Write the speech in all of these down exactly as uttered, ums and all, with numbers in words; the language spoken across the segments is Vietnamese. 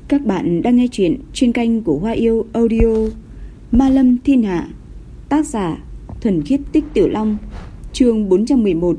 Các bạn đang nghe chuyện trên kênh của Hoa Yêu Audio. Ma Lâm Thiên Hạ, tác giả Thuần Khiết Tích Tiểu Long, chương bốn trăm mười một.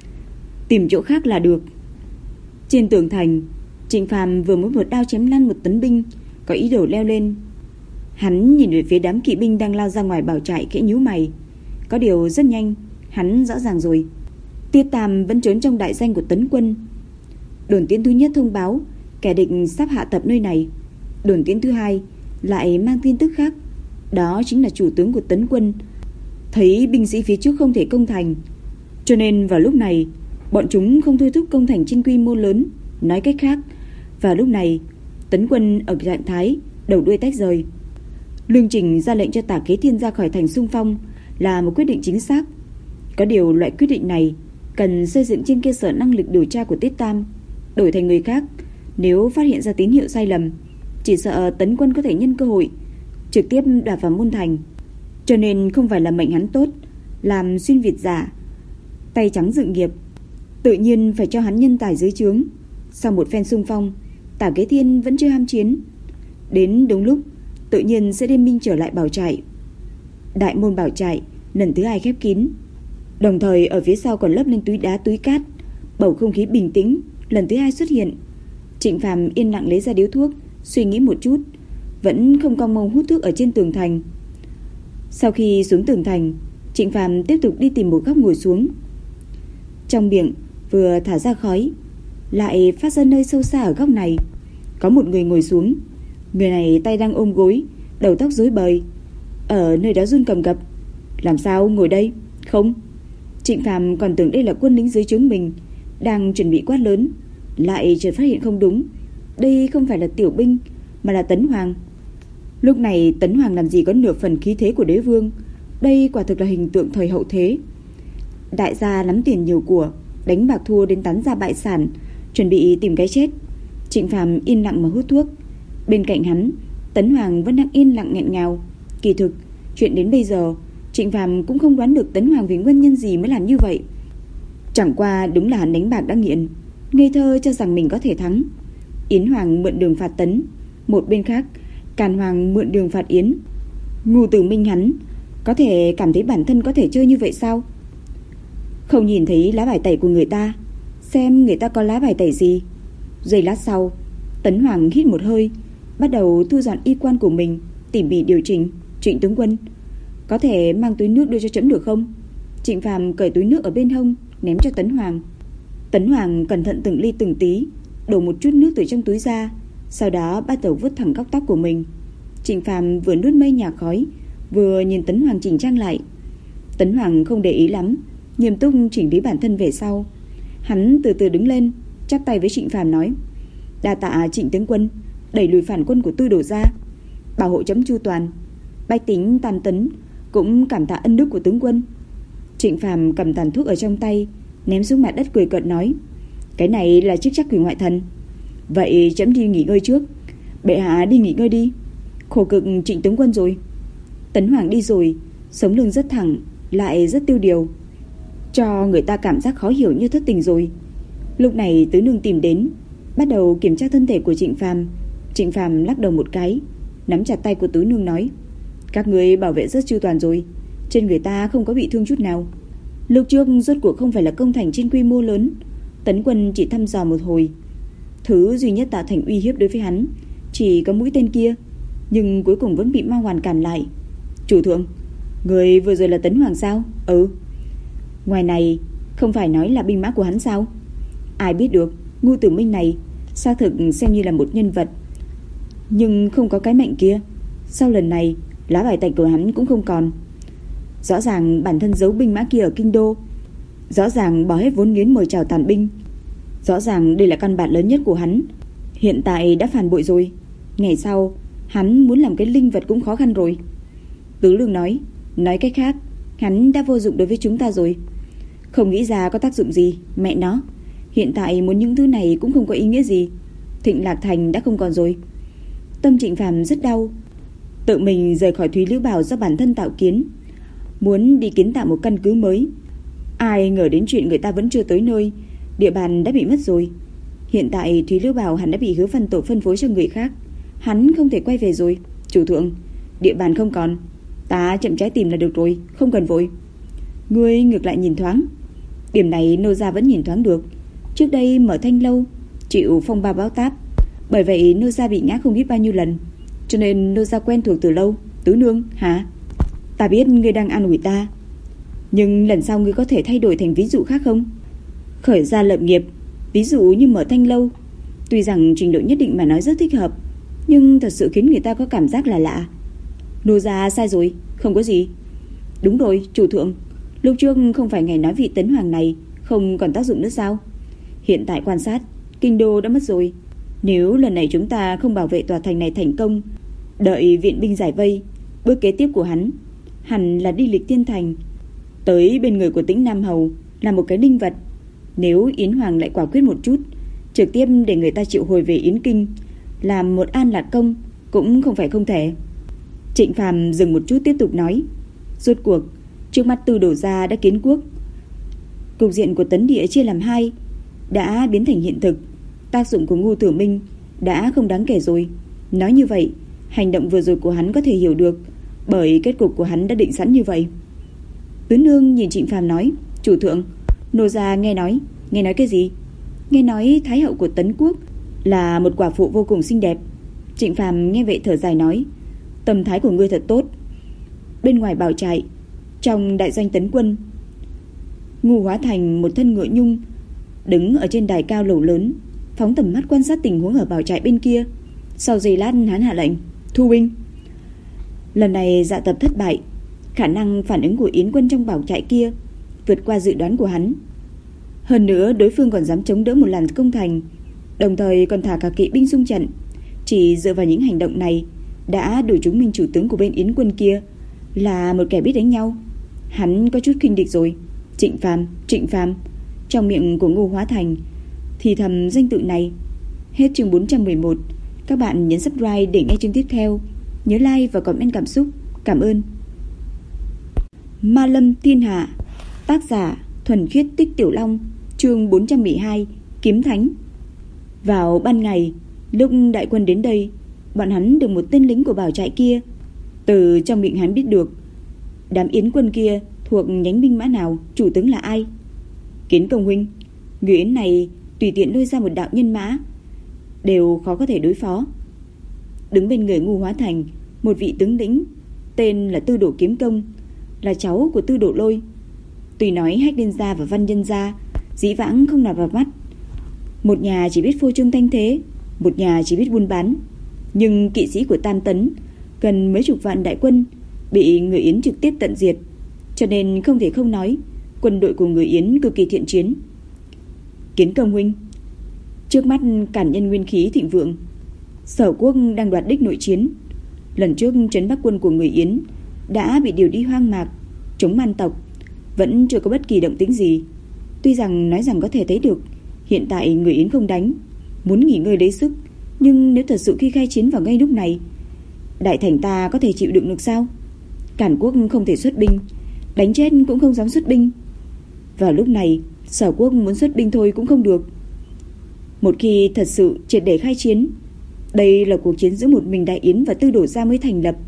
Tìm chỗ khác là được. Trên tường thành, Trịnh Phàm vừa mới một đao chém lăn một tấn binh có ý đồ leo lên. Hắn nhìn về phía đám kỵ binh đang lao ra ngoài bảo trại, khẽ nhíu mày. Có điều rất nhanh, hắn rõ ràng rồi. Tiết Tam vẫn trốn trong đại danh của Tấn Quân. Đồn tiễn thứ nhất thông báo kẻ địch sắp hạ tập nơi này. Đồn tiễn thứ hai lại mang tin tức khác, đó chính là chủ tướng của Tấn Quân thấy binh sĩ phía trước không thể công thành, cho nên vào lúc này bọn chúng không thôi thúc công thành trên quy mô lớn. Nói cách khác, vào lúc này Tấn Quân ở trạng thái đầu đuôi tách rời. Lương Trình ra lệnh cho Tả Kế Thiên ra khỏi thành xung phong là một quyết định chính xác. Có điều loại quyết định này cần xây dựng trên cơ sở năng lực điều tra của Tiết Tam. Đổi thành người khác, nếu phát hiện ra tín hiệu sai lầm, chỉ sợ Tấn Quân có thể nhân cơ hội trực tiếp đoạt vào môn thành. Cho nên không phải là mệnh hắn tốt, làm xuyên Việt giả, tay trắng dự nghiệp, tự nhiên phải cho hắn nhân tài dưới trướng. Sau một phen xung phong, Tả Kế Thiên vẫn chưa ham chiến. Đến đúng lúc, tự nhiên sẽ đem binh trở lại bảo trại. Đại môn bảo trại lần thứ hai khép kín, đồng thời ở phía sau còn lấp lên túi đá túi cát. Bầu không khí bình tĩnh lần thứ hai xuất hiện. Trịnh Phàm yên lặng lấy ra điếu thuốc, suy nghĩ một chút, vẫn không cong mông hút thuốc ở trên tường thành. Sau khi xuống tường thành, Trịnh Phàm tiếp tục đi tìm một góc ngồi xuống. Trong miệng vừa thả ra khói, lại phát ra nơi sâu xa ở góc này có một người ngồi xuống. Người này tay đang ôm gối, đầu tóc rối bời, ở nơi đó run cầm cập. Làm sao ngồi đây? Không. Trịnh Phàm còn tưởng đây là quân lính dưới trướng mình, đang chuẩn bị quát lớn, lại chợt phát hiện không đúng. Đây không phải là tiểu binh, mà là Tấn Hoàng. Lúc này Tấn Hoàng làm gì có nửa phần khí thế của đế vương. Đây quả thực là hình tượng thời hậu thế. Đại gia nắm tiền nhiều của, đánh bạc thua đến tán ra bại sản, chuẩn bị tìm cái chết. Trịnh Phàm yên lặng mà hút thuốc. Bên cạnh hắn, Tấn Hoàng vẫn đang yên lặng nghẹn ngào. Kỳ thực, chuyện đến bây giờ, Trịnh Phàm cũng không đoán được Tấn Hoàng vì nguyên nhân gì mới làm như vậy. Chẳng qua đúng là hắn đánh bạc đã nghiện, ngây thơ cho rằng mình có thể thắng. Yến Hoàng mượn đường phạt Tấn, một bên khác Càn Hoàng mượn đường phạt Yến. Ngu Tử Minh hắn có thể cảm thấy bản thân có thể chơi như vậy sao? Không nhìn thấy lá bài tẩy của người ta, xem người ta có lá bài tẩy gì. Giây lát sau, Tấn Hoàng hít một hơi, bắt đầu thu dọn y quan của mình, tỉ mỉ điều chỉnh. Trịnh tướng quân, có thể mang túi nước đưa cho trẫm được không? Trịnh Phàm cởi túi nước ở bên hông ném cho Tấn Hoàng. Tấn Hoàng cẩn thận từng ly từng tí đổ một chút nước từ trong túi ra, sau đó bắt đầu vuốt thẳng góc tóc của mình. Trịnh Phàm vừa nuốt mây nhà khói, vừa nhìn Tấn Hoàng chỉnh trang lại. Tấn Hoàng không để ý lắm, nghiêm túc chỉnh lý bản thân về sau. Hắn từ từ đứng lên, chắp tay với Trịnh Phàm nói: "Đa tạ Trịnh tướng quân, đẩy lùi phản quân của Tư Đồ gia, bảo hộ chấm chu toàn. Bách tính Tam Tấn cũng cảm tạ ân đức của tướng quân." Trịnh Phàm cầm tàn thuốc ở trong tay, ném xuống mặt đất cười cợt nói: "Cái này là chức trách quỷ ngoại thần. Vậy chấm đi nghỉ ngơi trước." "Bệ hạ đi nghỉ ngơi đi, khổ cực Trịnh tướng quân rồi." Tấn Hoàng đi rồi, sống lưng rất thẳng, lại rất tiêu điều, cho người ta cảm giác khó hiểu như thất tình rồi. Lúc này tứ nương tìm đến, bắt đầu kiểm tra thân thể của Trịnh Phàm. Trịnh Phàm lắc đầu một cái, nắm chặt tay của tứ nương nói: "Các người bảo vệ rất chu toàn rồi, trên người ta không có bị thương chút nào. Lúc trước rốt cuộc không phải là công thành trên quy mô lớn, Tấn Quân chỉ thăm dò một hồi. Thứ duy nhất tạo thành uy hiếp đối với hắn chỉ có mũi tên kia, nhưng cuối cùng vẫn bị Ma Hoàn cản lại." "Chủ thượng, người vừa rồi là Tấn Hoàng sao?" "Ừ." "Ngoài này không phải nói là binh mã của hắn sao?" "Ai biết được, Ngu Tử Minh này xác thực xem như là một nhân vật, nhưng không có cái mệnh kia. Sau lần này, lá bài tẩy của hắn cũng không còn. Rõ ràng bản thân giấu binh mã kia ở kinh đô, rõ ràng bỏ hết vốn liếng mời chào tàn binh, rõ ràng đây là căn bản lớn nhất của hắn, hiện tại đã phản bội rồi. Ngày sau hắn muốn làm cái linh vật cũng khó khăn rồi." Tứ Lương nói: "Nói cách khác, hắn đã vô dụng đối với chúng ta rồi." "Không nghĩ ra có tác dụng gì, mẹ nó. Hiện tại muốn những thứ này cũng không có ý nghĩa gì. Thịnh Lạc Thành đã không còn rồi." Tâm Trịnh Phàm rất đau. Tự mình rời khỏi Thúy Liễu Bảo do bản thân tạo kiến, muốn đi kiến tạo một căn cứ mới. Ai ngờ đến chuyện người ta vẫn chưa tới nơi, địa bàn đã bị mất rồi. Hiện tại Thúy Liễu Bảo hẳn đã bị Hứa Văn Tổ phân phối cho người khác. Hắn không thể quay về rồi. Chủ thượng, địa bàn không còn, ta chậm trái tìm là được rồi, không cần vội. Ngươi ngược lại nhìn thoáng. Điểm này nô gia vẫn nhìn thoáng được. Trước đây mở Thanh lâu chịu phong ba bão táp, bởi vậy nô gia bị ngã không biết bao nhiêu lần, cho nên nô gia quen thuộc từ lâu. Tứ nương hả? Ta biết ngươi đang an ủi ta, nhưng lần sau ngươi có thể thay đổi thành ví dụ khác không? Khởi gia lập nghiệp, ví dụ như mở Thanh lâu, tuy rằng trình độ nhất định mà nói rất thích hợp, nhưng thật sự khiến người ta có cảm giác là lạ. Nô gia sai rồi, không có gì. Đúng rồi, chủ thượng, lúc trước không phải ngài nói vị tấn hoàng này không còn tác dụng nữa sao? Hiện tại quan sát, kinh đô đã mất rồi. Nếu lần này chúng ta không bảo vệ tòa thành này thành công, đợi viện binh giải vây, bước kế tiếp của hắn hẳn là đi lịch tiên thành, tới bên người của Tĩnh Nam Hầu là một cái đinh vật. Nếu Yến Hoàng lại quả quyết một chút, trực tiếp để người ta triệu hồi về Yến Kinh, làm một an lạc công cũng không phải không thể. Trịnh Phàm dừng một chút tiếp tục nói, rốt cuộc trước mắt Tư Đổ gia đã kiến quốc, cục diện của Tấn Địa chia làm hai đã biến thành hiện thực. Tác dụng của Ngô Tử Minh đã không đáng kể rồi. Nói như vậy, hành động vừa rồi của hắn có thể hiểu được, bởi kết cục của hắn đã định sẵn như vậy. Tứ nương nhìn Trịnh Phàm nói, chủ thượng, nô gia nghe nói. Nghe nói cái gì? Nghe nói thái hậu của Tấn Quốc là một quả phụ vô cùng xinh đẹp. Trịnh Phàm nghe vậy thở dài nói, tâm thái của ngươi thật tốt. Bên ngoài bảo trại, trong đại doanh Tấn quân, Ngô Hóa Thành một thân ngựa nhung đứng ở trên đài cao lầu lớn, phóng tầm mắt quan sát tình huống ở bảo trại bên kia. Sau giây lát hắn hạ lệnh, thu binh. Lần này dạ tập thất bại, khả năng phản ứng của Yến quân trong bảo trại kia vượt qua dự đoán của hắn. Hơn nữa đối phương còn dám chống đỡ một lần công thành, đồng thời còn thả cả kỵ binh xung trận. Chỉ dựa vào những hành động này đã đủ chứng minh chủ tướng của bên Yến quân kia là một kẻ biết đánh nhau. Hắn có chút khinh địch rồi. Trịnh Phàm, Trịnh Phàm. Trong miệng của Ngô Hóa Thành thì thầm danh tự này. Hết chương bốn trăm mười một. Các bạn nhấn subscribe để nghe chương tiếp theo. Nhớ like và comment cảm xúc. Cảm ơn. Ma Lâm Thiên Hạ, tác giả Thuần Khiết Tích Tiểu Long, chương bốn trăm mười hai, Kiếm Thánh. Vào ban ngày, lúc đại quân đến đây, bọn hắn được một tên lính của bảo trại kia từ trong miệng hắn biết được đám Yến quân kia thuộc nhánh binh mã nào, chủ tướng là ai. Kiến Công huynh, người Yến này tùy tiện lôi ra một đạo nhân mã đều khó có thể đối phó. Đứng bên người Ngô Hóa Thành, một vị tướng lĩnh tên là Tư Đổ Kiếm Công, là cháu của Tư Đổ Lôi. Tuy nói Hách Liên gia và Văn Nhân gia dĩ vãng không lọt vào mắt, một nhà chỉ biết phô trương thanh thế, một nhà chỉ biết buôn bán, nhưng kỵ sĩ của Tam Tấn gần mấy chục vạn đại quân bị người Yến trực tiếp tận diệt, cho nên không thể không nói quân đội của người Yến cực kỳ thiện chiến. Kiến Công huynh, trước mắt cản nhân nguyên khí thịnh vượng, Sở quốc đang đoạt đích nội chiến. Lần trước trấn Bắc quân của người Yến đã bị điều đi hoang mạc chống man tộc, vẫn chưa có bất kỳ động tĩnh gì. Tuy rằng nói rằng có thể thấy được hiện tại người Yến không đánh, muốn nghỉ ngơi lấy sức, nhưng nếu thật sự khi khai chiến vào ngay lúc này, đại thành ta có thể chịu đựng được sao? Cản quốc không thể xuất binh, đánh chết cũng không dám xuất binh. Vào lúc này, Sở quốc muốn xuất binh thôi cũng không được. Một khi thật sự triệt để khai chiến, đây là cuộc chiến giữa một mình Đại Yến và Tư Đổ gia mới thành lập.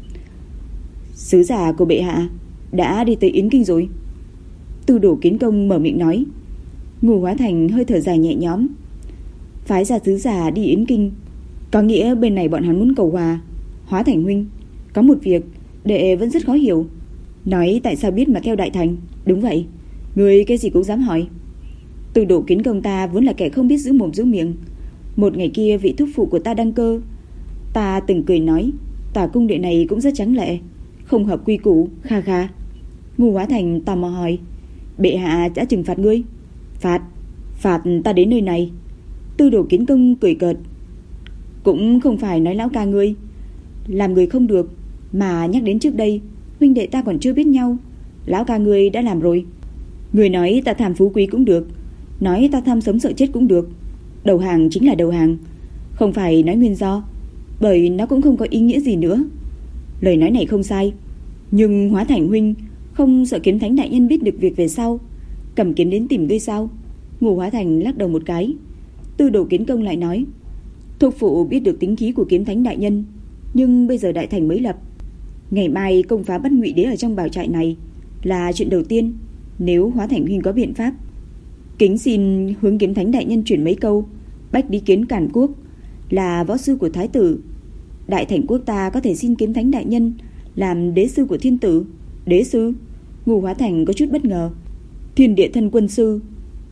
Sứ giả của bệ hạ đã đi tới Yến Kinh rồi. Tư Đổ Kiến Công mở miệng nói. Ngô Hóa Thành hơi thở dài nhẹ nhõm. Phái ra sứ giả đi Yến Kinh có nghĩa bên này bọn hắn muốn cầu hòa. Hóa Thành huynh, có một việc đệ vẫn rất khó hiểu. Nói tại sao biết mà theo Đại Thành? Đúng vậy, người cái gì cũng dám hỏi. Tư Đổ Kiến Công ta vốn là kẻ không biết giữ mồm giữ miệng. Một ngày kia vị thúc phụ của ta đăng cơ, ta từng cười nói tả cung điện này cũng rất trắng lệ, không hợp quy củ. Kha kha. Ngô Hóa Thành tò mò hỏi, bệ hạ đã trừng phạt ngươi? Phạt? Phạt ta đến nơi này? Tư Đổ Kiến Công cười cợt. Cũng không phải nói lão ca ngươi làm người không được, mà nhắc đến trước đây huynh đệ ta còn chưa biết nhau, lão ca ngươi đã làm rồi. Người nói ta tham phú quý cũng được, nói ta tham sống sợ chết cũng được. Đầu hàng chính là đầu hàng, không phải nói nguyên do, bởi nó cũng không có ý nghĩa gì nữa. Lời nói này không sai, nhưng Hóa Thành huynh không sợ Kiếm Thánh đại nhân biết được việc về sau cầm kiếm đến tìm ngươi sao? Ngô Hóa Thành lắc đầu một cái. Tư Đồ Kiến Công lại nói, Thục phụ biết được tính khí của Kiếm Thánh đại nhân, nhưng bây giờ đại thành mới lập, ngày mai công phá bắt Ngụy Đế ở trong bảo trại này là chuyện đầu tiên. Nếu Hóa Thành huynh có biện pháp, kính xin hướng Kiếm Thánh đại nhân chuyển mấy câu. Bách Lý Kiến Càn Quốc là võ sư của thái tử, đại thành quốc ta có thể xin Kiếm Thánh đại nhân làm đế sư của thiên tử. Đế sư? Ngô Hóa Thành có chút bất ngờ. Thiên địa thân quân sư.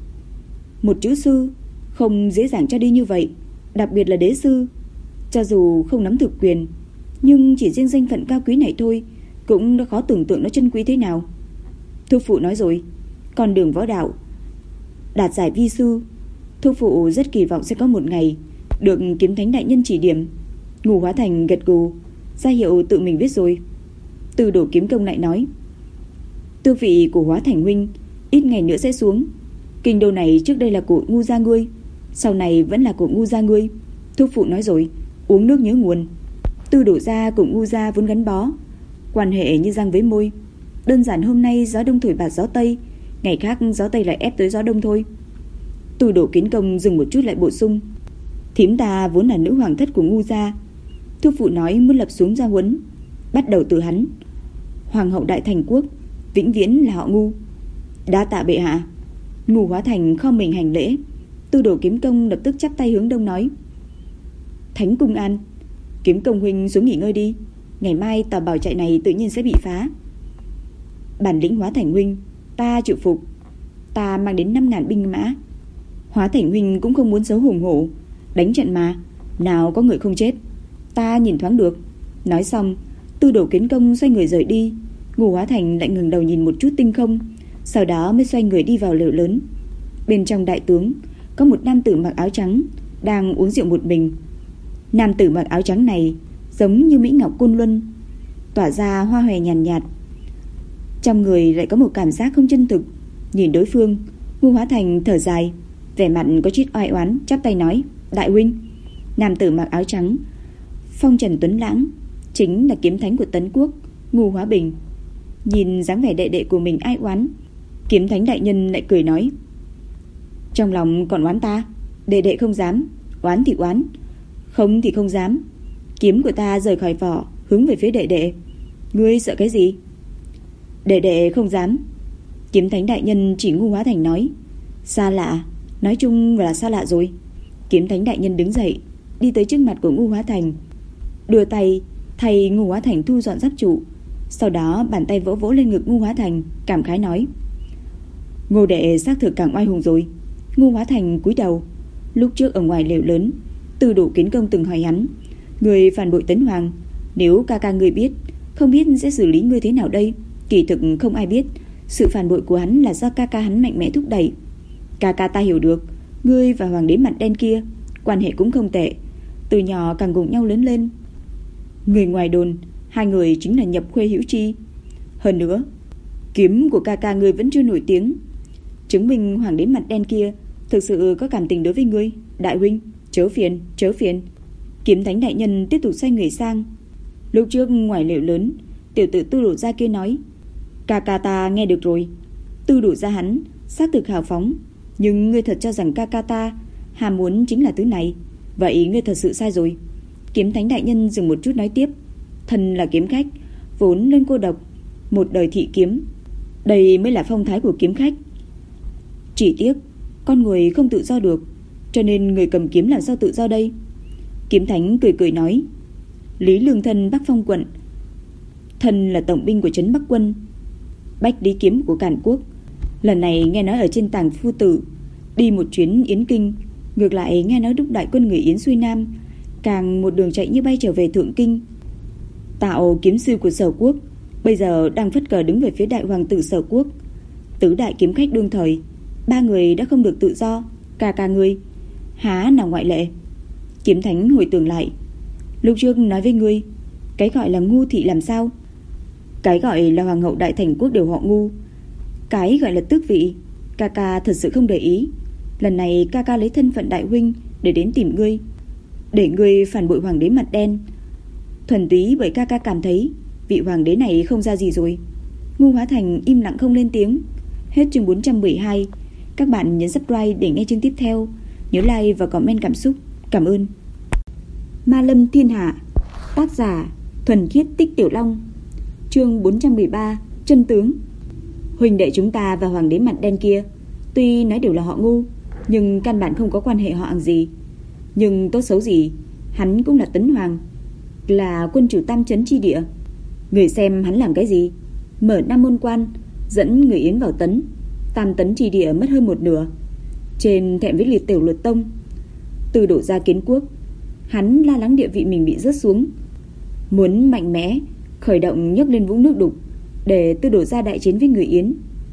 Một chữ sư không dễ dàng cho đi như vậy, đặc biệt là đế sư. Cho dù không nắm thực quyền, nhưng chỉ riêng danh phận cao quý này thôi cũng đã khó tưởng tượng nó chân quý thế nào. Thúc phụ nói rồi, con đường võ đạo đạt giải vi sư, thúc phụ rất kỳ vọng sẽ có một ngày được Kiếm Thánh đại nhân chỉ điểm. Ngô Hóa Thành gật gù, ra hiệu tự mình biết rồi. Từ Đổ Kiếm Công lại nói, tước vị của Hóa Thành huynh ít ngày nữa sẽ xuống. Kinh đô này trước đây là của Ngu gia ngươi, sau này vẫn là của Ngu gia ngươi. Thúc phụ nói rồi, uống nước nhớ nguồn. Tư Đổ gia cùng Ngu gia vốn gắn bó, quan hệ như răng với môi. Đơn giản hôm nay gió đông thổi bạt gió tây, ngày khác gió tây lại ép tới gió đông thôi. Từ Đổ Kiến Công dừng một chút lại bổ sung, thím ta vốn là nữ hoàng thất của Ngu gia. Thúc phụ nói muốn lập xuống gia huấn, bắt đầu từ hắn. Hoàng hậu đại thành quốc vĩnh viễn là họ Ngu. Đa tạ bệ hạ. Ngô Hóa Thành khom mình hành lễ. Tư Đồ Kiếm Công lập tức chắp tay hướng đông nói, Thánh Cung An, Kiếm Công huynh xuống nghỉ ngơi đi, ngày mai tòa bảo trại này tự nhiên sẽ bị phá. Bản lĩnh Hóa Thành huynh ta chịu phục, ta mang đến năm ngàn binh mã. Hóa Thành huynh cũng không muốn xấu hùng hổ, đánh trận mà, nào có người không chết, ta nhìn thoáng được. Nói xong, Tư Đồ Kiến Công xoay người rời đi. Ngô Hóa Thành lại ngừng đầu nhìn một chút tinh không, sau đó mới xoay người đi vào lều lớn. Bên trong đại tướng có một nam tử mặc áo trắng đang uống rượu một mình. Nam tử mặc áo trắng này giống như Mỹ Ngọc Côn Luân, tỏa ra hoa hòe nhàn nhạt, nhạt. Trong người lại có một cảm giác không chân thực. Nhìn đối phương, Ngô Hóa Thành thở dài, vẻ mặt có chút oai oán, chắp tay nói, đại huynh. Nam tử mặc áo trắng phong trần tuấn lãng, chính là kiếm thánh của Tấn Quốc, Ngô Hóa Bình. Nhìn dáng vẻ đệ đệ của mình ai oán, Kiếm Thánh đại nhân lại cười nói, trong lòng còn oán ta? Đệ đệ không dám, oán thì oán, không thì không dám. Kiếm của ta rời khỏi vỏ, hướng về phía đệ đệ, ngươi sợ cái gì? Đệ đệ không dám. Kiếm Thánh đại nhân chỉ Ngô Hóa Thành nói, xa lạ, nói chung là xa lạ rồi. Kiếm Thánh đại nhân đứng dậy, đi tới trước mặt của Ngô Hóa Thành, đưa tay thay Ngô Hóa Thành thu dọn giáp trụ. Sau đó bàn tay vỗ vỗ lên ngực Ngô Hóa Thành, cảm khái nói, Ngô đệ xác thực càng oai hùng rồi. Ngô Hóa Thành cúi đầu. Lúc trước ở ngoài lều lớn, Từ Đổ Kiến Công từng hỏi hắn, người phản bội Tấn Hoàng, nếu ca ca ngươi biết, không biết sẽ xử lý ngươi thế nào đây? Kỳ thực không ai biết, sự phản bội của hắn là do ca ca hắn mạnh mẽ thúc đẩy. Ca ca ta hiểu được, ngươi và hoàng đế mặt đen kia quan hệ cũng không tệ, từ nhỏ càng cùng nhau lớn lên. Người ngoài đồn hai người chính là nhập khuê hữu chi. Hơn nữa, kiếm của ca ca ngươi vẫn chưa nổi tiếng, chứng minh hoàng đế mặt đen kia thực sự có cảm tình đối với ngươi. Đại huynh, chớ phiền, chớ phiền. Kiếm Thánh đại nhân tiếp tục xoay người sang. Lúc trước ngoài lều lớn, tiểu tử Tư Đổ gia kia nói, ca ca ta nghe được rồi. Tư Đổ gia hắn xác thực hào phóng, nhưng ngươi thật cho rằng ca ca ta ham muốn chính là thứ này? Vậy ngươi thật sự sai rồi. Kiếm Thánh đại nhân dừng một chút nói tiếp, thân là kiếm khách, vốn lên cô độc, một đời thị kiếm, đây mới là phong thái của kiếm khách. Chỉ tiếc con người không tự do được, cho nên người cầm kiếm làm sao tự do đây? Kiếm Thánh cười cười nói, Lý Lương thân Bắc Phong quận, thân là tổng binh của trấn Bắc quân, Bách Lý kiếm của Càn Quốc. Lần này nghe nói ở trên Tàng Phu Tử đi một chuyến Yến Kinh, ngược lại nghe nói đúc đại quân người Yến xuôi Nam, càng một đường chạy như bay trở về Thượng Kinh. Tạo kiếm sư của Sở Quốc bây giờ đang phất cờ đứng về phía đại hoàng tử Sở Quốc. Tứ đại kiếm khách đương thời, ba người đã không được tự do, ca ca ngươi há nào ngoại lệ. Kiếm Thánh hồi tưởng lại, lúc trước nói với ngươi, cái gọi là ngu thị làm sao? Cái gọi là hoàng hậu đại thành quốc đều họ Ngu, cái gọi là tước vị, ca ca thật sự không để ý. Lần này ca ca lấy thân phận đại huynh để đến tìm ngươi, để ngươi phản bội hoàng đế mặt đen, thuần túy bởi ca ca cảm thấy vị hoàng đế này không ra gì rồi. Ngô Hóa Thành im lặng không lên tiếng. Hết chương bốn trăm mười hai. Các bạn nhấn subscribe để nghe chương tiếp theo. Nhớ like và comment cảm xúc. Cảm ơn. Ma Lâm Thiên Hạ. Tác giả Thuần Khiết Tích Tiểu Long. Chương bốn trăm mười ba. Chân tướng. Huynh đệ chúng ta và hoàng đế mặt đen kia tuy nói đều là họ Ngu, nhưng căn bản không có quan hệ họ hàng gì. Nhưng tốt xấu gì, hắn cũng là Tấn Hoàng, là quân chủ tam trấn chi địa. Người xem hắn làm cái gì? Mở Nam môn quan, dẫn người Yến vào Tấn, tam tấn chi địa mất hơn một nửa. Trên thẹn với liệt tiểu luật tông, từ đổ ra kiến quốc, hắn lo lắng địa vị mình bị rớt xuống, muốn mạnh mẽ khởi động nhấc lên vũng nước đục để tư đổ ra đại chiến với người Yến.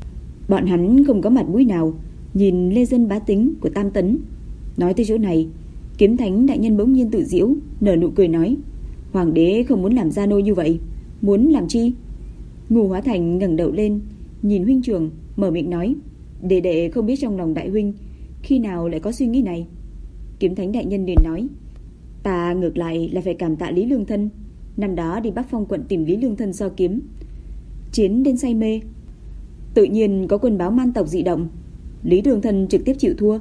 Bọn hắn không có mặt mũi nào nhìn lê dân bá tính của tam tấn. Nói tới chỗ này, Kiếm Thánh đại nhân bỗng nhiên tự giễu, nở nụ cười nói: Hoàng đế không muốn làm gia nô như vậy, muốn làm chi? Ngô Hóa Thành ngẩng đầu lên, nhìn huynh trưởng, mở miệng nói: Đệ đệ không biết trong lòng đại huynh khi nào lại có suy nghĩ này. Kiếm Thánh đại nhân liền nói: Ta ngược lại là phải cảm tạ Lý Lương Thân. Năm đó đi Bắc Phong quận tìm Lý Lương Thân so kiếm, chiến đến say mê. Tự nhiên có quân báo man tộc dị động, Lý Lương Thân trực tiếp chịu thua,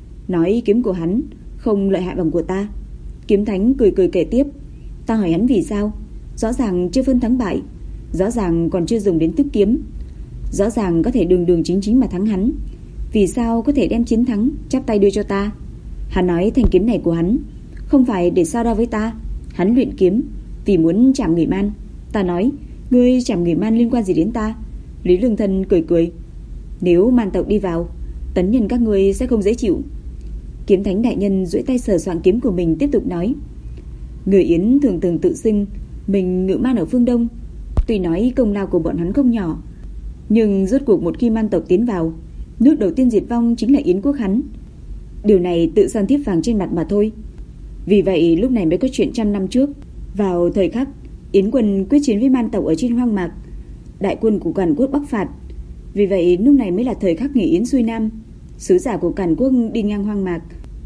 nói kiếm của hắn không lợi hại bằng của ta. Kiếm Thánh cười cười kể tiếp: Ta hỏi hắn vì sao, rõ ràng chưa phân thắng bại, rõ ràng còn chưa dùng đến tức kiếm, rõ ràng có thể đường đường chính chính mà thắng hắn, vì sao có thể đem chiến thắng chắp tay đưa cho ta? Hắn nói thanh kiếm này của hắn không phải để so đo với ta, hắn luyện kiếm vì muốn chạm người man. Ta nói: Ngươi chạm người man liên quan gì đến ta? Lý Lương Thân cười cười: Nếu man tộc đi vào, tấn nhân các ngươi sẽ không dễ chịu. Kiếm Thánh đại nhân duỗi tay sờ soạng kiếm của mình, tiếp tục nói: Người Yến thường thường tự xưng mình ngự man ở phương Đông, tuy nói công lao của bọn hắn không nhỏ, nhưng rốt cuộc một khi man tộc tiến vào, nước đầu tiên diệt vong chính là Yến quốc hắn. Điều này tự san thiếp vàng trên mặt mà thôi. Vì vậy lúc này mới có chuyện trăm năm trước, vào thời khắc Yến quân quyết chiến với man tộc ở trên hoang mạc, đại quân của Càn Quốc bắc phạt. Vì vậy lúc này mới là thời khắc người Yến xuôi nam, sứ giả của Càn Quốc đi ngang hoang mạc,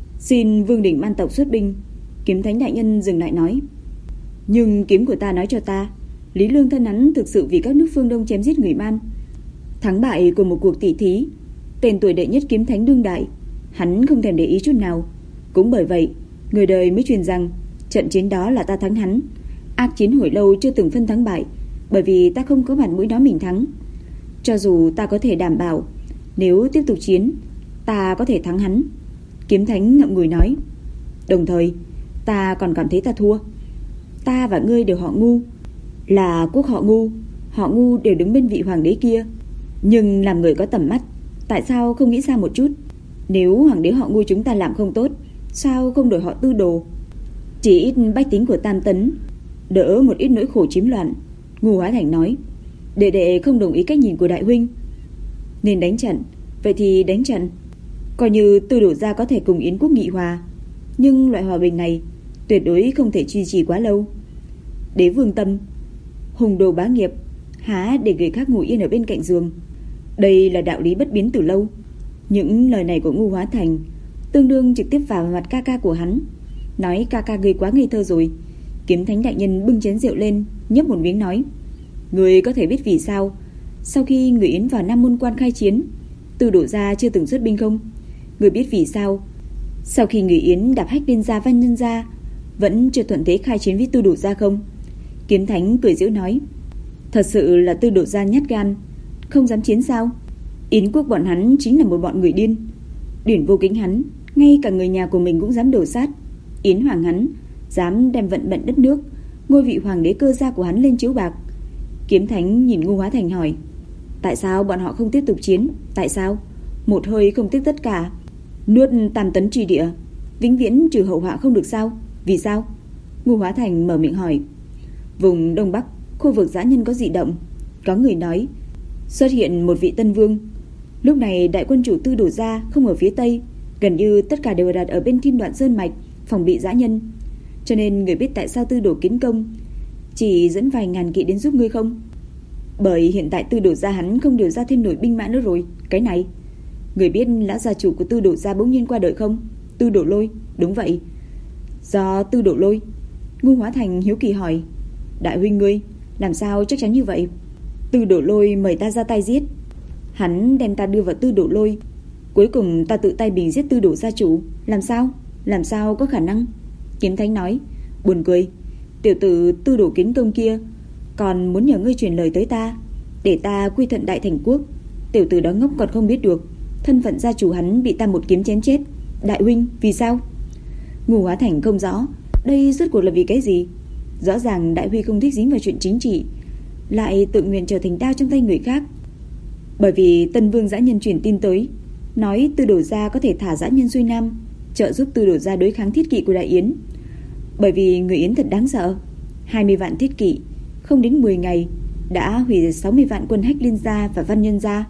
xin vương đỉnh man tộc xuất binh. Kiếm Thánh đại nhân dừng lại nói: Nhưng kiếm của ta nói cho ta, Lý Lương Thân hắn thực sự vì các nước phương Đông chém giết người man. Thắng bại của một cuộc tỷ thí, tên tuổi đệ nhất kiếm thánh đương đại, hắn không thèm để ý chút nào. Cũng bởi vậy, người đời mới truyền rằng trận chiến đó là ta thắng hắn. Ác chiến hồi lâu chưa từng phân thắng bại, bởi vì ta không có mặt mũi nói mình thắng. Cho dù ta có thể đảm bảo nếu tiếp tục chiến, ta có thể thắng hắn. Kiếm Thánh ngậm ngùi nói: Đồng thời ta còn cảm thấy ta thua. Ta và ngươi đều họ Ngu, là quốc họ Ngu, họ Ngu đều đứng bên vị hoàng đế kia. Nhưng làm người có tầm mắt, tại sao không nghĩ ra một chút? Nếu hoàng đế họ Ngu chúng ta làm không tốt, sao không đổi họ Tư Đồ? Chỉ ít bách tính của tam tấn đỡ một ít nỗi khổ chiếm loạn. Ngô Hóa Thành nói: Đệ đệ không đồng ý cách nhìn của đại huynh. Nên đánh trận, vậy thì đánh trận. Coi như Tư Đồ gia có thể cùng Yến quốc nghị hòa, nhưng loại hòa bình này tuyệt đối không thể duy trì quá lâu. Đế vương tâm, hùng đồ bá nghiệp, há để người khác ngồi yên ở bên cạnh giường. Đây là đạo lý bất biến từ lâu. Những lời này của Ngô Hóa Thành tương đương trực tiếp vào mặt ca ca của hắn, nói ca ca ngươi quá ngây thơ rồi. Kiếm Thánh đại nhân bưng chén rượu lên, nhấp một miếng nói: Ngươi có thể biết vì sao sau khi người Yến vào Nam môn quan khai chiến, Tư Đồ gia chưa từng xuất binh không? Ngươi biết vì sao sau khi người Yến đạp hách lên gia Văn Nhân gia vẫn chưa thuận thế khai chiến với Tư Đồ gia không? Kiếm Thánh cười giễu nói: Thật sự là Tư Đồ gia nhát gan, không dám chiến sao? Yến quốc bọn hắn chính là một bọn người điên. Điển Vô Kính hắn ngay cả người nhà của mình cũng dám đổ sát. Yến hoàng hắn dám đem vận mệnh đất nước, ngôi vị hoàng đế cơ gia của hắn lên chiếu bạc. Kiếm Thánh nhìn Ngô Hóa Thành hỏi: Tại sao bọn họ không tiếp tục chiến? Tại sao một hơi không tiếc tất cả, nuốt tam tấn trì địa, vĩnh viễn trừ hậu họa không được sao? Vì sao? Ngô Hóa Thành mở miệng hỏi: Vùng Đông Bắc, khu vực dã nhân có dị động. Có người nói xuất hiện một vị tân vương. Lúc này đại quân chủ Tư Đồ gia không ở phía Tây, gần như tất cả đều đặt ở bên Kim Đoạn Sơn mạch phòng bị dã nhân. Cho nên người biết tại sao Tư Đồ kiến công chỉ dẫn vài ngàn kỵ đến giúp ngươi không? Bởi hiện tại Tư Đồ gia hắn không điều ra thêm nổi binh mã nữa rồi. Cái này người biết lão gia chủ của Tư Đồ gia bỗng nhiên qua đời không? Tư Đồ Lôi. Đúng vậy, do Tư Đồ Lôi. Ngô Hóa Thành hiếu kỳ hỏi: Đại huynh ngươi làm sao chắc chắn như vậy? Tư Đồ Lôi mời ta ra tay giết, hắn đem ta đưa vào Tư Đồ Lôi, cuối cùng ta tự tay bình giết Tư Đồ gia chủ. Làm sao? Làm sao có khả năng? Kiếm Thánh nói: Buồn cười, tiểu tử Tư Đồ Kiến Công kia còn muốn nhờ ngươi truyền lời tới ta, để ta quy thuận Đại Thành Quốc. Tiểu tử đó ngốc còn không biết được, thân phận gia chủ hắn bị ta một kiếm chém chết. Đại huynh, vì sao? Ngô Hóa Thành không rõ, đây rốt cuộc là vì cái gì? Rõ ràng đại huy không thích dính vào chuyện chính trị, lại tự nguyện trở thành đao trong tay người khác. Bởi vì Tân Vương dã nhân truyền tin tới, nói Tư Đồ gia có thể thả dã nhân xuôi nam, trợ giúp Tư Đồ gia đối kháng thiết kỵ của Đại Yến. Bởi vì người Yến thật đáng sợ, hai mươi vạn thiết kỵ không đến mười ngày đã hủy diệt sáu mươi vạn quân Hách Liên gia và Văn Nhân gia.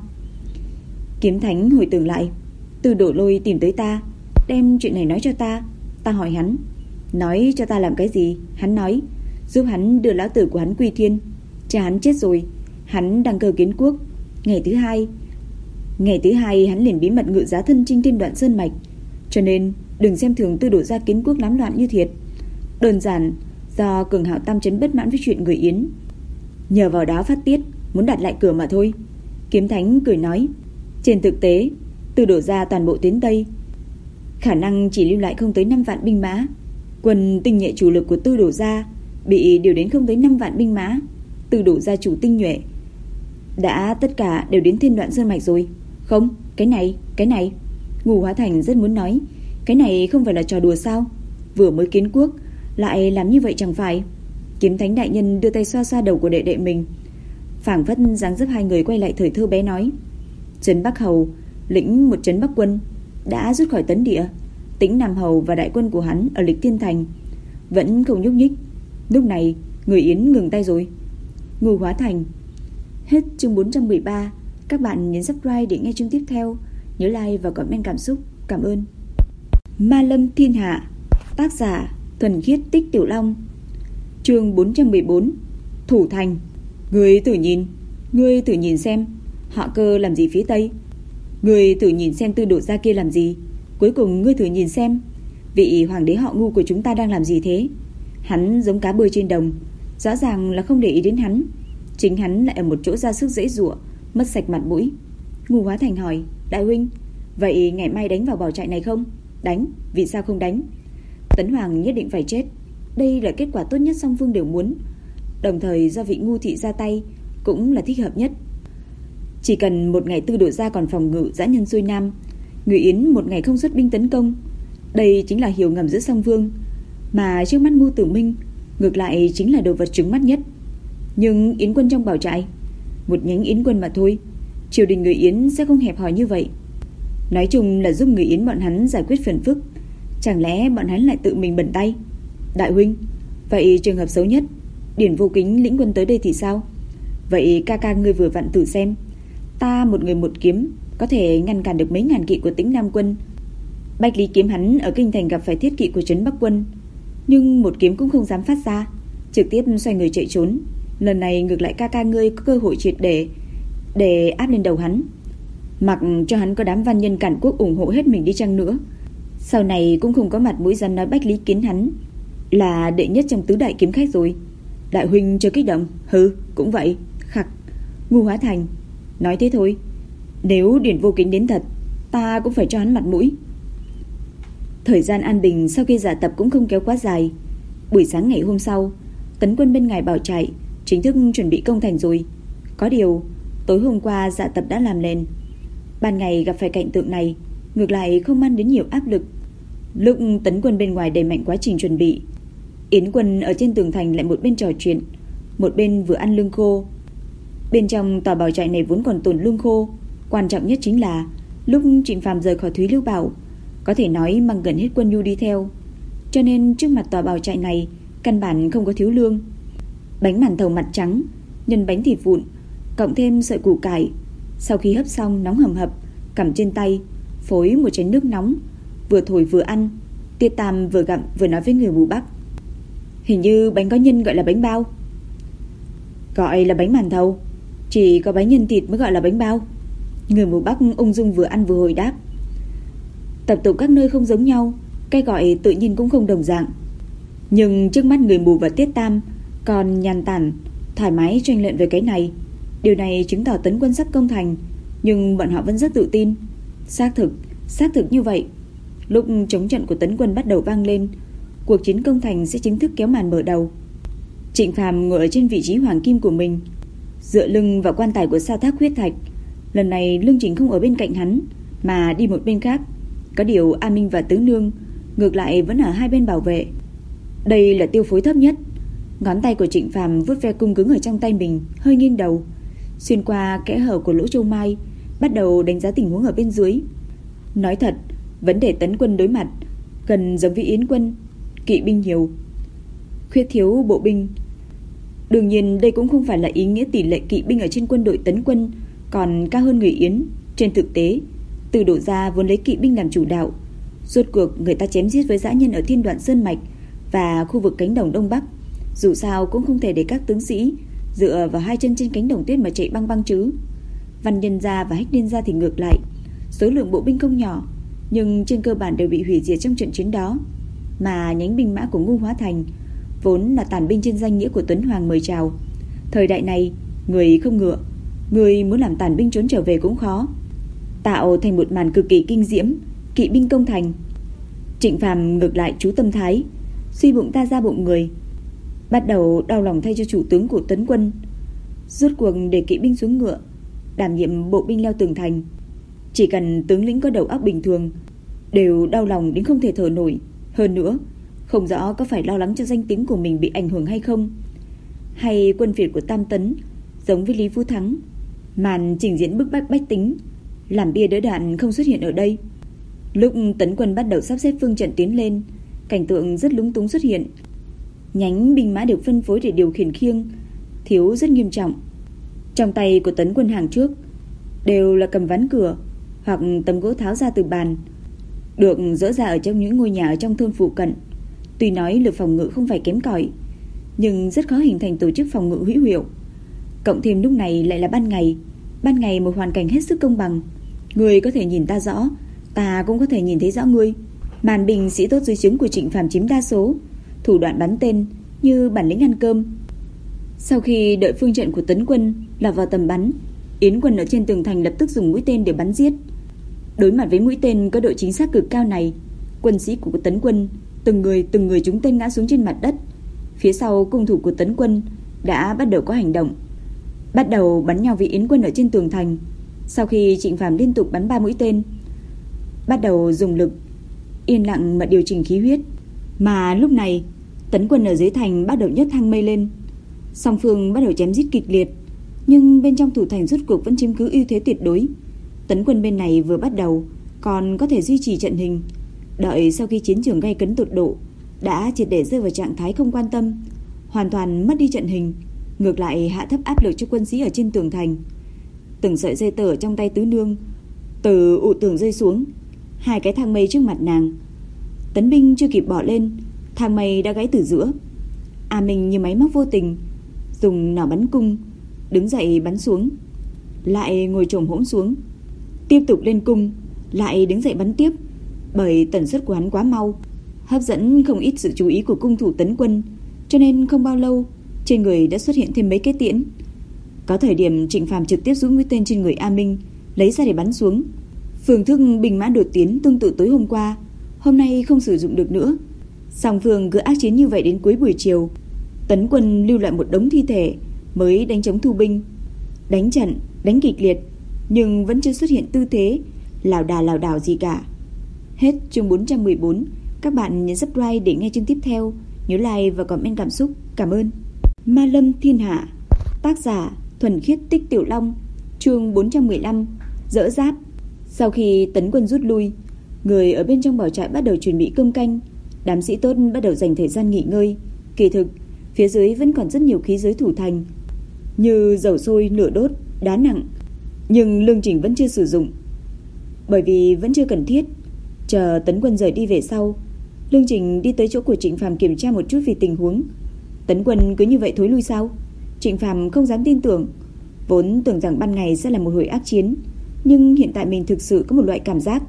Kiếm Thánh hồi tưởng lại, Tư Đồ Lôi tìm tới ta, đem chuyện này nói cho ta. Ta hỏi hắn, nói cho ta làm cái gì? Hắn nói giúp hắn đưa lão tử của hắn quy thiên. Cha hắn chết rồi, hắn đăng cơ kiến quốc. Ngày thứ hai Ngày thứ hai hắn liền bí mật ngự giá thân chinh trên đoạn sơn mạch. Cho nên đừng xem thường Tư Đồ gia kiến quốc lắm loạn như thiệt. Đơn giản do Cường Hạo tam trấn bất mãn với chuyện người Yến, nhờ vào đó phát tiết, muốn đặt lại cửa mà thôi. Kiếm Thánh cười nói, trên thực tế Tư Đồ gia toàn bộ tiến Tây, khả năng chỉ lưu lại không tới năm vạn binh mã. Quân tinh nhuệ chủ lực của Tư Đồ gia bị điều đến không tới năm vạn binh mã. Tư Đồ gia chủ tinh nhuệ đã tất cả đều đến thiên đoạn sơn mạch rồi. Không, cái này, cái này Ngô Hóa Thành rất muốn nói, cái này không phải là trò đùa sao? Vừa mới kiến quốc lại làm như vậy chẳng phải? Kiếm Thánh đại nhân đưa tay xoa xoa đầu của đệ đệ mình, phảng phất dáng dấp hai người quay lại thời thơ bé, nói, Trấn Bắc Hầu lĩnh một trấn Bắc quân đã rút khỏi Tấn Địa. Tĩnh Nam Hầu và đại quân của hắn ở Lịch Thiên Thành vẫn không nhúc nhích. Lúc này người Yến ngừng tay rồi. Ngô Hóa Thành. Hết chương bốn trăm mười ba. Các bạn nhấn subscribe để nghe chương tiếp theo. Nhớ like và comment cảm xúc. Cảm ơn. Ma Lâm Thiên Hạ. Tác giả Thuần Khiết Tích Tiểu Long. Chương bốn trăm mười bốn. Thủ thành. Ngươi thử nhìn, ngươi thử nhìn xem họ Cơ làm gì phía Tây. Ngươi thử nhìn xem Tư Đồ gia kia làm gì. Cuối cùng ngươi thử nhìn xem vị hoàng đế họ Ngu của chúng ta đang làm gì thế. Hắn giống cá bơi trên đồng, rõ ràng là không để ý đến hắn, chính hắn lại ở một chỗ ra sức dễ dụa, mất sạch mặt mũi. Ngô Hóa Thành hỏi, đại huynh, vậy ngày mai đánh vào bảo trại này không? Đánh, vì sao không đánh? Tấn Hoàng nhất định phải chết, đây là kết quả tốt nhất song phương đều muốn, đồng thời do vị Ngu thị ra tay cũng là thích hợp nhất. Chỉ cần một ngày Tư Đồ gia còn phòng ngự dã nhân xuôi nam, người Yến một ngày không xuất binh tấn công, đây chính là hiểu ngầm giữa song phương. Mà trước mắt Ngô Tử Minh ngược lại chính là đồ vật trứng mắt nhất. Nhưng Yến quân trong bảo trại, một nhánh Yến quân mà thôi, triều đình người Yến sẽ không hẹp hòi như vậy. Nói chung là giúp người Yến bọn hắn giải quyết phiền phức, chẳng lẽ bọn hắn lại tự mình bẩn tay? Đại huynh, vậy trường hợp xấu nhất Điển Vô Kính lĩnh quân tới đây thì sao? Vậy ca ca ngươi vừa vặn thử xem, ta một người một kiếm có thể ngăn cản được mấy ngàn kỵ của Tĩnh Nam quân. Bạch Lý Kiếm hắn ở kinh thành gặp phải thiết kỵ của trấn Bắc quân, nhưng một kiếm cũng không dám phát ra, trực tiếp xoay người chạy trốn. Lần này ngược lại ca ca ngươi có cơ hội triệt để để áp lên đầu hắn. Mặc cho hắn có đám văn nhân cản quốc ủng hộ hết mình đi chăng nữa, sau này cũng không có mặt mũi dám nói Bách Lý Kiến hắn là đệ nhất trong tứ đại kiếm khách rồi. Đại huynh chưa kích động. Hừ, cũng vậy. Khặc. Ngô Hóa Thành. Nói thế thôi, nếu Điển Vô Kính đến thật, ta cũng phải cho hắn mặt mũi. Thời gian an bình sau khi giả tập cũng không kéo quá dài. Buổi sáng ngày hôm sau, tấn quân bên ngoài bảo trại chính thức chuẩn bị công thành rồi. Có điều tối hôm qua dạ tập đã làm nền, ban ngày gặp phải cảnh tượng này ngược lại không mang đến nhiều áp lực. Lúc tấn quân bên ngoài đẩy mạnh quá trình chuẩn bị, Yến quân ở trên tường thành lại một bên trò chuyện, một bên vừa ăn lương khô. Bên trong tòa bảo trại này vốn còn tồn lương khô. Quan trọng nhất chính là lúc Trịnh Phàm rời khỏi Thúy Lưu Bảo, có thể nói mang gần hết quân nhu đi theo, cho nên trước mặt tòa bảo trại này căn bản không có thiếu lương. Bánh màn thầu mặt trắng, nhân bánh thịt vụn, cộng thêm sợi củ cải, sau khi hấp xong nóng hầm hập, cầm trên tay, phối một chén nước nóng, vừa thổi vừa ăn. Tiết Tam vừa gặm vừa nói với người mù Bắc, hình như bánh có nhân gọi là bánh bao. Gọi là bánh màn thầu, chỉ có bánh nhân thịt mới gọi là bánh bao. Người mù Bắc ung dung vừa ăn vừa hồi đáp. Tập tục các nơi không giống nhau, cái gọi tự nhiên cũng không đồng dạng. Nhưng trước mắt người mù và Tiết Tam còn nhàn tản, thoải mái tranh luận về cái này. Điều này chứng tỏ tấn quân sắp công thành, nhưng bọn họ vẫn rất tự tin. Xác thực, xác thực như vậy. Lúc chống trận của tấn quân bắt đầu vang lên, cuộc chiến công thành sẽ chính thức kéo màn mở đầu. Trịnh Phàm ngồi ở trên vị trí hoàng kim của mình, dựa lưng vào quan tài của Sa Thác huyết thạch. Lần này Lương Trình không ở bên cạnh hắn, mà đi một bên khác. Có điều A Minh và Tứ Nương ngược lại vẫn ở hai bên bảo vệ. Đây là tiêu phối thấp nhất. Ngón tay của Trịnh Phàm vuốt ve cung cứng ở trong tay mình, hơi nghiêng đầu, xuyên qua kẽ hở của lỗ châu mai, bắt đầu đánh giá tình huống ở bên dưới. Nói thật, vấn đề tấn quân đối mặt gần giống với Yến quân, kỵ binh nhiều, khuyết thiếu bộ binh. Đương nhiên đây cũng không phải là ý nghĩa tỷ lệ kỵ binh ở trên quân đội tấn quân còn cao hơn người Yến. Trên thực tế, Từ Đổ Gia vốn lấy kỵ binh làm chủ đạo. Rốt cuộc người ta chém giết với dã nhân ở Thiên Đoạn Sơn Mạch và khu vực cánh đồng Đông Bắc, dù sao cũng không thể để các tướng sĩ dựa vào hai chân trên cánh đồng tuyết mà chạy băng băng chứ. Văn Nhân Gia và Hách Liên Gia thì ngược lại, số lượng bộ binh không nhỏ, nhưng trên cơ bản đều bị hủy diệt trong trận chiến đó. Mà nhánh binh mã của Ngô Hóa Thành vốn là tàn binh trên danh nghĩa của Tuấn Hoàng mời chào. Thời đại này, người không ngựa, người muốn làm tàn binh trốn trở về cũng khó, tạo thành một màn cực kỳ kinh diễm, kỵ binh công thành. Trịnh Phàm ngược lại chú tâm thái, suy bụng ta ra bụng người, bắt đầu đau lòng thay cho chủ tướng của tấn quân. Rốt cuộc để kỵ binh xuống ngựa, đảm nhiệm bộ binh leo tường thành. Chỉ cần tướng lĩnh có đầu óc bình thường đều đau lòng đến không thể thở nổi. Hơn nữa, không rõ có phải lo lắng cho danh tiếng của mình bị ảnh hưởng hay không, hay quân phiệt của Tam Tấn giống với Lý Phú Thắng, màn trình diễn bức bách bách tính làm bia đỡ đạn không xuất hiện ở đây. Lúc tấn quân bắt đầu sắp xếp phương trận tiến lên, cảnh tượng rất lúng túng xuất hiện. Nhánh binh mã được phân phối để điều khiển khiêng thiếu rất nghiêm trọng. Trong tay của tấn quân hàng trước đều là cầm ván cửa hoặc tấm gỗ tháo ra từ bàn, được dỡ ra ở trong những ngôi nhà ở trong thôn phụ cận. Tuy nói lực phòng ngự không phải kém cỏi, nhưng rất khó hình thành tổ chức phòng ngự hữu hiệu. Cộng thêm lúc này lại là ban ngày, ban ngày một hoàn cảnh hết sức công bằng. Người có thể nhìn ta rõ, ta cũng có thể nhìn thấy rõ ngươi. Màn binh sĩ tốt dưới trướng của Trịnh Phàm chiếm đa số, thủ đoạn bắn tên như bản lĩnh ăn cơm. Sau khi đợi phương trận của tấn quân là vào tầm bắn, Yến quân ở trên tường thành lập tức dùng mũi tên để bắn giết. Đối mặt với mũi tên có độ chính xác cực cao này, quân sĩ của tấn quân từng người từng người trúng tên ngã xuống trên mặt đất. Phía sau cung thủ của tấn quân đã bắt đầu có hành động, bắt đầu bắn nhau với Yến quân ở trên tường thành. Sau khi Trịnh Phàm liên tục bắn ba mũi tên, bắt đầu dùng lực, yên lặng mà điều chỉnh khí huyết. Mà lúc này tấn quân ở dưới thành bắt đầu nhấc thang mây lên, song phương bắt đầu chém giết kịch liệt. Nhưng bên trong thủ thành rốt cuộc vẫn chiếm cứ ưu thế tuyệt đối. Tấn quân bên này vừa bắt đầu còn có thể duy trì trận hình, đợi sau khi chiến trường gay cấn tột độ, đã triệt để rơi vào trạng thái không quan tâm, hoàn toàn mất đi trận hình, ngược lại hạ thấp áp lực cho quân sĩ ở trên tường thành. Từng sợi dây tơ trong tay Tứ Nương từ ụ tường rơi xuống, hai cái thang mây trước mặt nàng. Tấn binh chưa kịp bỏ lên, thang mây đã gãy từ giữa. A Minh như máy móc vô tình dùng nỏ bắn cung, đứng dậy bắn xuống, lại ngồi chồm hỗn xuống, tiếp tục lên cung, lại đứng dậy bắn tiếp. Bởi tần suất của hắn quá mau, hấp dẫn không ít sự chú ý của cung thủ tấn quân, cho nên không bao lâu trên người đã xuất hiện thêm mấy cái tiễn. Có thời điểm Trịnh Phàm trực tiếp rút mũi tên trên người A Minh lấy ra để bắn xuống. Phương thức binh mã đột tiến tương tự tối hôm qua, hôm nay không sử dụng được nữa. Song phương cứ ác chiến như vậy đến cuối buổi chiều. Tấn quân lưu lại một đống thi thể mới đánh chống thu binh. Đánh trận, đánh kịch liệt, nhưng vẫn chưa xuất hiện tư thế lảo đà lảo đảo gì cả. Hết chương bốn trăm mười bốn. Các bạn nhấn subscribe để nghe chương tiếp theo. Nhớ like và comment cảm xúc. Cảm ơn. Ma Lâm Thiên Hạ, tác giả Thuần Khiết Tích Tiểu Long, chương bốn trăm mười lăm. Dỡ giáp. Sau khi tấn quân rút lui, người ở bên trong bảo trại bắt đầu chuẩn bị cơm canh. Đám sĩ tốt bắt đầu dành thời gian nghỉ ngơi. Kỳ thực, phía dưới vẫn còn rất nhiều khí giới thủ thành, như dầu sôi, lửa đốt, đá nặng, nhưng Lương Trình vẫn chưa sử dụng, bởi vì vẫn chưa cần thiết. Chờ tấn quân rời đi về sau, Lương Trình đi tới chỗ của Trịnh Phàm kiểm tra một chút về tình huống. Tấn quân cứ như vậy thối lui sao? Trịnh Phàm không dám tin tưởng. Vốn tưởng rằng ban ngày sẽ là một hồi ác chiến, nhưng hiện tại mình thực sự có một loại cảm giác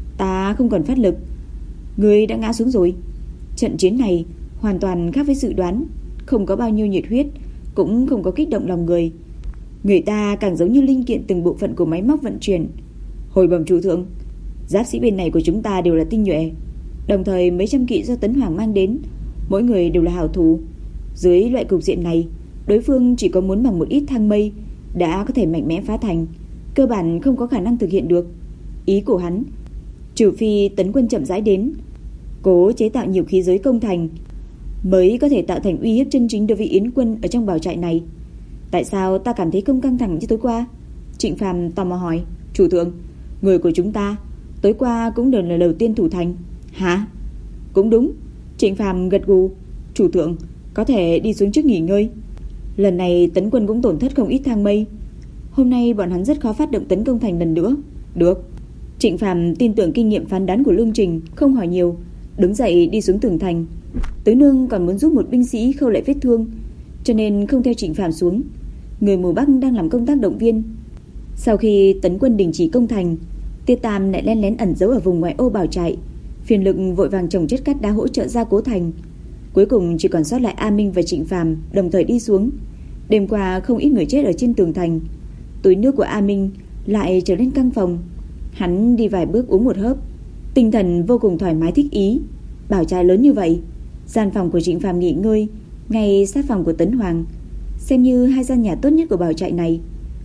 ta không còn phát lực, người đã ngã xuống rồi. Trận chiến này hoàn toàn khác với dự đoán, không có bao nhiêu nhiệt huyết, cũng không có kích động lòng người. Người ta càng giống như linh kiện từng bộ phận của máy móc vận chuyển. Hồi bẩm chủ thượng, giáp sĩ bên này của chúng ta đều là tinh nhuệ, Đồng thời mấy trăm kỵ do Tấn Hoàng mang đến, mỗi người đều là hảo thủ. Dưới loại cục diện này, đối phương chỉ có muốn bằng một ít thang mây đã có thể mạnh mẽ phá thành, cơ bản không có khả năng thực hiện được. Ý của hắn, trừ phi Tấn quân chậm rãi đến, cố chế tạo nhiều khí giới công thành, mới có thể tạo thành uy hiếp chân chính đối với Yến quân ở trong bảo trại này. Tại sao ta cảm thấy không căng thẳng như tối qua? Trịnh Phàm tò mò hỏi. Chủ thượng, người của chúng ta tối qua cũng đều là đầu tiên thủ thành. Hả? Cũng đúng. Trịnh Phàm gật gù. Chủ thượng, có thể đi xuống trước nghỉ ngơi. Lần này Tấn quân cũng tổn thất không ít thang mây. Hôm nay bọn hắn rất khó phát động tấn công thành lần nữa. Được. Trịnh Phàm tin tưởng kinh nghiệm phán đoán của Lương Trình, không hỏi nhiều, đứng dậy đi xuống tường thành. Tứ nương còn muốn giúp một binh sĩ khâu lại vết thương, cho nên không theo Trịnh Phàm xuống. Người mù Bắc đang làm công tác động viên. Sau khi Tấn quân đình chỉ công thành, Tiết Tam lại len lén ẩn giấu ở vùng ngoại ô bảo trại, phiền lực vội vàng trồng chất cát đá hỗ trợ gia cố thành. Cuối cùng chỉ còn sót lại A Minh và Trịnh Phàm đồng thời đi xuống. Đêm qua không ít người chết ở trên tường thành. Túi nước của A Minh lại trở lên căng phòng. Hắn đi vài bước uống một hớp, tinh thần vô cùng thoải mái thích ý. Bảo trại lớn như vậy, gian phòng của Trịnh Phàm nghỉ ngơi ngay sát phòng của Tấn Hoàng, xem như hai gian nhà tốt nhất của bảo trại này.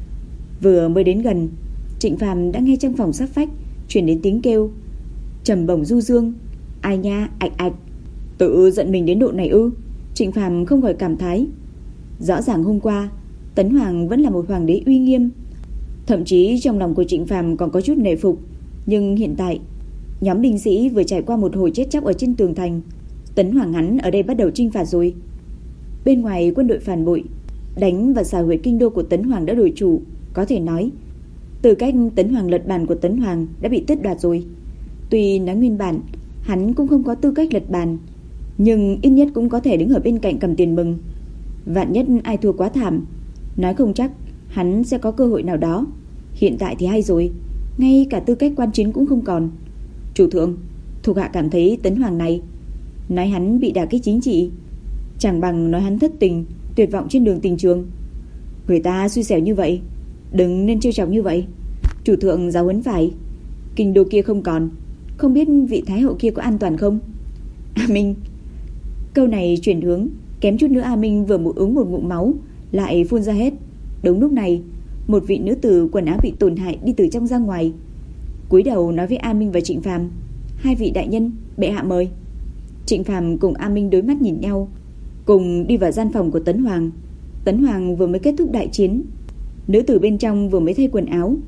Vừa mới đến gần, Trịnh Phàm đã nghe trong phòng sát vách truyền đến tiếng kêu trầm bổng du dương. Ai nha, ạch ạch. Tự giận mình đến độ này ư? Trịnh Phàm không khỏi cảm thán. Rõ ràng hôm qua Tấn Hoàng vẫn là một hoàng đế uy nghiêm, thậm chí trong lòng của Trịnh Phàm còn có chút nể phục. Nhưng hiện tại, nhóm binh sĩ vừa trải qua một hồi chết chóc ở trên tường thành, Tấn Hoàng hắn ở đây bắt đầu chinh phạt rồi. Bên ngoài quân đội phản bội đánh và xào huyệt kinh đô của Tấn Hoàng đã đổi chủ. Có thể nói từ cách Tấn Hoàng lật bàn của Tấn Hoàng đã bị tước đoạt rồi. Tuy nói nguyên bản hắn cũng không có tư cách lật bàn, nhưng ít nhất cũng có thể đứng ở bên cạnh cầm tiền mừng. Vạn nhất ai thua quá thảm, nói không chắc hắn sẽ có cơ hội nào đó. Hiện tại thì hay rồi, ngay cả tư cách quan chiến cũng không còn. Chủ thượng, thuộc hạ cảm thấy Tấn Hoàng này, nói hắn bị đả kích chính trị chẳng bằng nói hắn thất tình, tuyệt vọng trên đường tình trường. Người ta xui xẻo như vậy, đừng nên trêu chọc như vậy. Chủ thượng giáo huấn phải. Kinh đô kia không còn, không biết vị thái hậu kia có an toàn không? A Minh. Câu này chuyển hướng, kém chút nữa A Minh vừa một uống một ngụm máu lại phun ra hết. Đúng lúc này, một vị nữ tử quần áo bị tổn hại đi từ trong ra ngoài, cúi đầu nói với A Minh và Trịnh Phàm. Hai vị đại nhân, bệ hạ mời. Trịnh Phàm cùng A Minh đối mắt nhìn nhau, cùng đi vào gian phòng của Tấn Hoàng. Tấn Hoàng vừa mới kết thúc đại chiến, nữ tử bên trong vừa mới thay quần áo.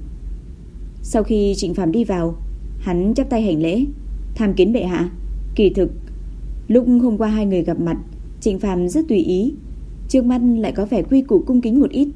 Sau khi Trịnh Phàm đi vào, hắn chắp tay hành lễ, tham kiến bệ hạ. Kỳ thực lúc hôm qua hai người gặp mặt, Trịnh Phàm rất tùy ý, trước mắt lại có vẻ quy củ cung kính một ít,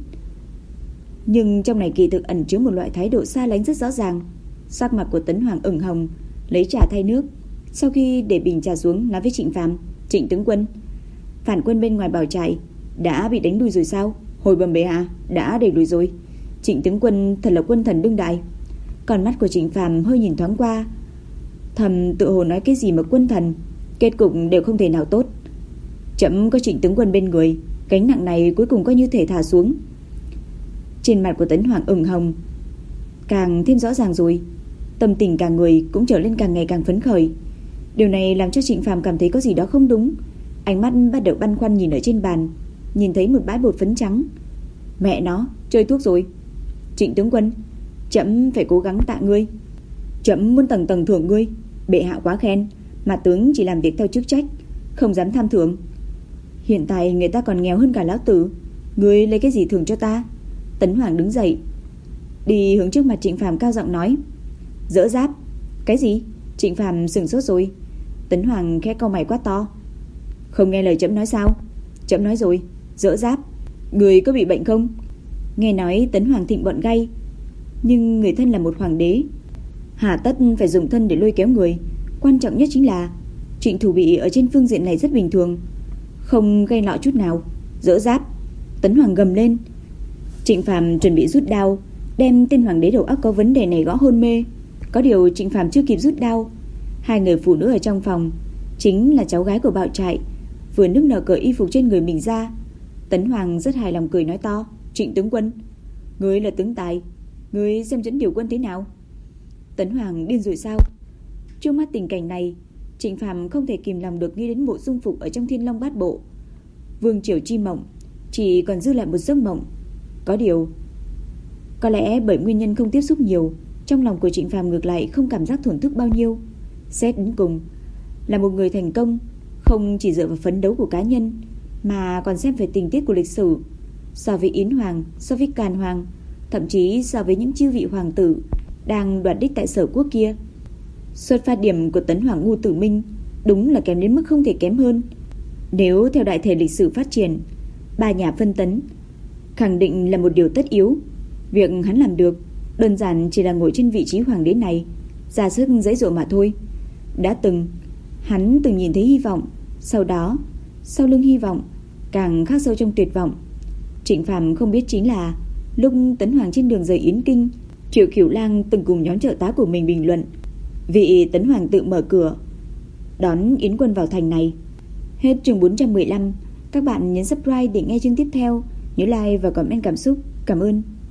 nhưng trong này kỳ thực ẩn chứa một loại thái độ xa lánh rất rõ ràng. Sắc mặt của Tấn Hoàng ửng hồng, lấy trà thay nước. Sau khi để bình trà xuống, nói với Trịnh Phàm. Trịnh tướng quân, phản quân bên ngoài bảo trại đã bị đánh đuổi rồi sao? Hồi bẩm bệ hạ, đã đẩy đuổi rồi. Trịnh tướng quân thật là quân thần đương đại. Còn mắt của Trịnh Phàm hơi nhìn thoáng qua, thầm tự hồ nói cái gì mà quân thần, kết cục đều không thể nào tốt. Chấm có Trịnh tướng quân bên người, gánh nặng này cuối cùng coi như thể thả xuống. Trên mặt của Tấn Hoàng ửng hồng càng thêm rõ ràng rồi, tâm tình cả người cũng trở lên càng ngày càng phấn khởi. Điều này làm cho Trịnh Phàm cảm thấy có gì đó không đúng. Ánh mắt bắt đầu băn khoăn nhìn ở trên bàn, nhìn thấy một bãi bột phấn trắng. Mẹ nó, chơi thuốc rồi. Trịnh tướng quân, chấm phải cố gắng tạ ngươi. Chấm muốn tầng tầng thưởng ngươi. Bệ hạ quá khen, mà tướng chỉ làm việc theo chức trách, không dám tham thưởng. Hiện tại người ta còn nghèo hơn cả lão tử, ngươi lấy cái gì thưởng cho ta? Tấn Hoàng đứng dậy, đi hướng trước mặt Trịnh Phàm cao giọng nói. Dỡ giáp. Cái gì? Trịnh Phàm sửng sốt rồi. Tấn Hoàng khẽ cau mày quát to. Không nghe lời chấm nói sao? Chấm nói rồi, dỡ giáp. Người có bị bệnh không? Nghe nói Tấn Hoàng thịnh bọn gay, nhưng người thân là một hoàng đế, hà tất phải dùng thân để lôi kéo người. Quan trọng nhất chính là Trịnh thủ bị ở trên phương diện này rất bình thường, không gây lọ chút nào. Dỡ giáp. Tấn Hoàng gầm lên. Trịnh Phàm chuẩn bị rút đao, đem tên hoàng đế đầu óc có vấn đề này gõ hôn mê. Có điều Trịnh Phàm chưa kịp rút đao, hai người phụ nữ ở trong phòng, chính là cháu gái của bạo trại, vừa nức nở cởi y phục trên người mình ra. Tấn Hoàng rất hài lòng cười nói to. Trịnh tướng quân, ngươi là tướng tài, ngươi xem dẫn điều quân thế nào? Tấn Hoàng điên rồi sao? Trước mắt tình cảnh này, Trịnh Phàm không thể kìm lòng được nghĩ đến Mộ Dung Phục ở trong Thiên Long Bát Bộ. Vương triều chi mộng chỉ còn dư lại một giấc mộng. Có điều, có lẽ bởi nguyên nhân không tiếp xúc nhiều, trong lòng của Trịnh Phàm ngược lại không cảm giác thổn thức bao nhiêu. Xét đến cùng, là một người thành công không chỉ dựa vào phấn đấu của cá nhân, mà còn xem về tình tiết của lịch sử. So với Yến Hoàng, so với Càn Hoàng, thậm chí so với những chư vị hoàng tử đang đoạt đích tại Sở Quốc kia, xuất phát điểm của Tấn Hoàng Ngu Tử Minh đúng là kém đến mức không thể kém hơn. Nếu theo đại thể lịch sử phát triển, ba nhà phân tấn khẳng định là một điều tất yếu. Việc hắn làm được đơn giản chỉ là ngồi trên vị trí hoàng đế này, ra sức giãy giụa mà thôi. Đã từng, hắn từng nhìn thấy hy vọng, sau đó, sau lưng hy vọng càng khắc sâu trong tuyệt vọng. Trịnh Phàm không biết chính là lúc Tấn Hoàng trên đường rời Yến Kinh, Triệu Cửu Lang từng cùng nhóm trợ tá của mình bình luận vị Tấn Hoàng tự mở cửa đón Yến quân vào thành này. Hết chương bốn trăm mười lăm. Các bạn nhấn subscribe để nghe chương tiếp theo. Nhớ like và comment cảm xúc. Cảm ơn.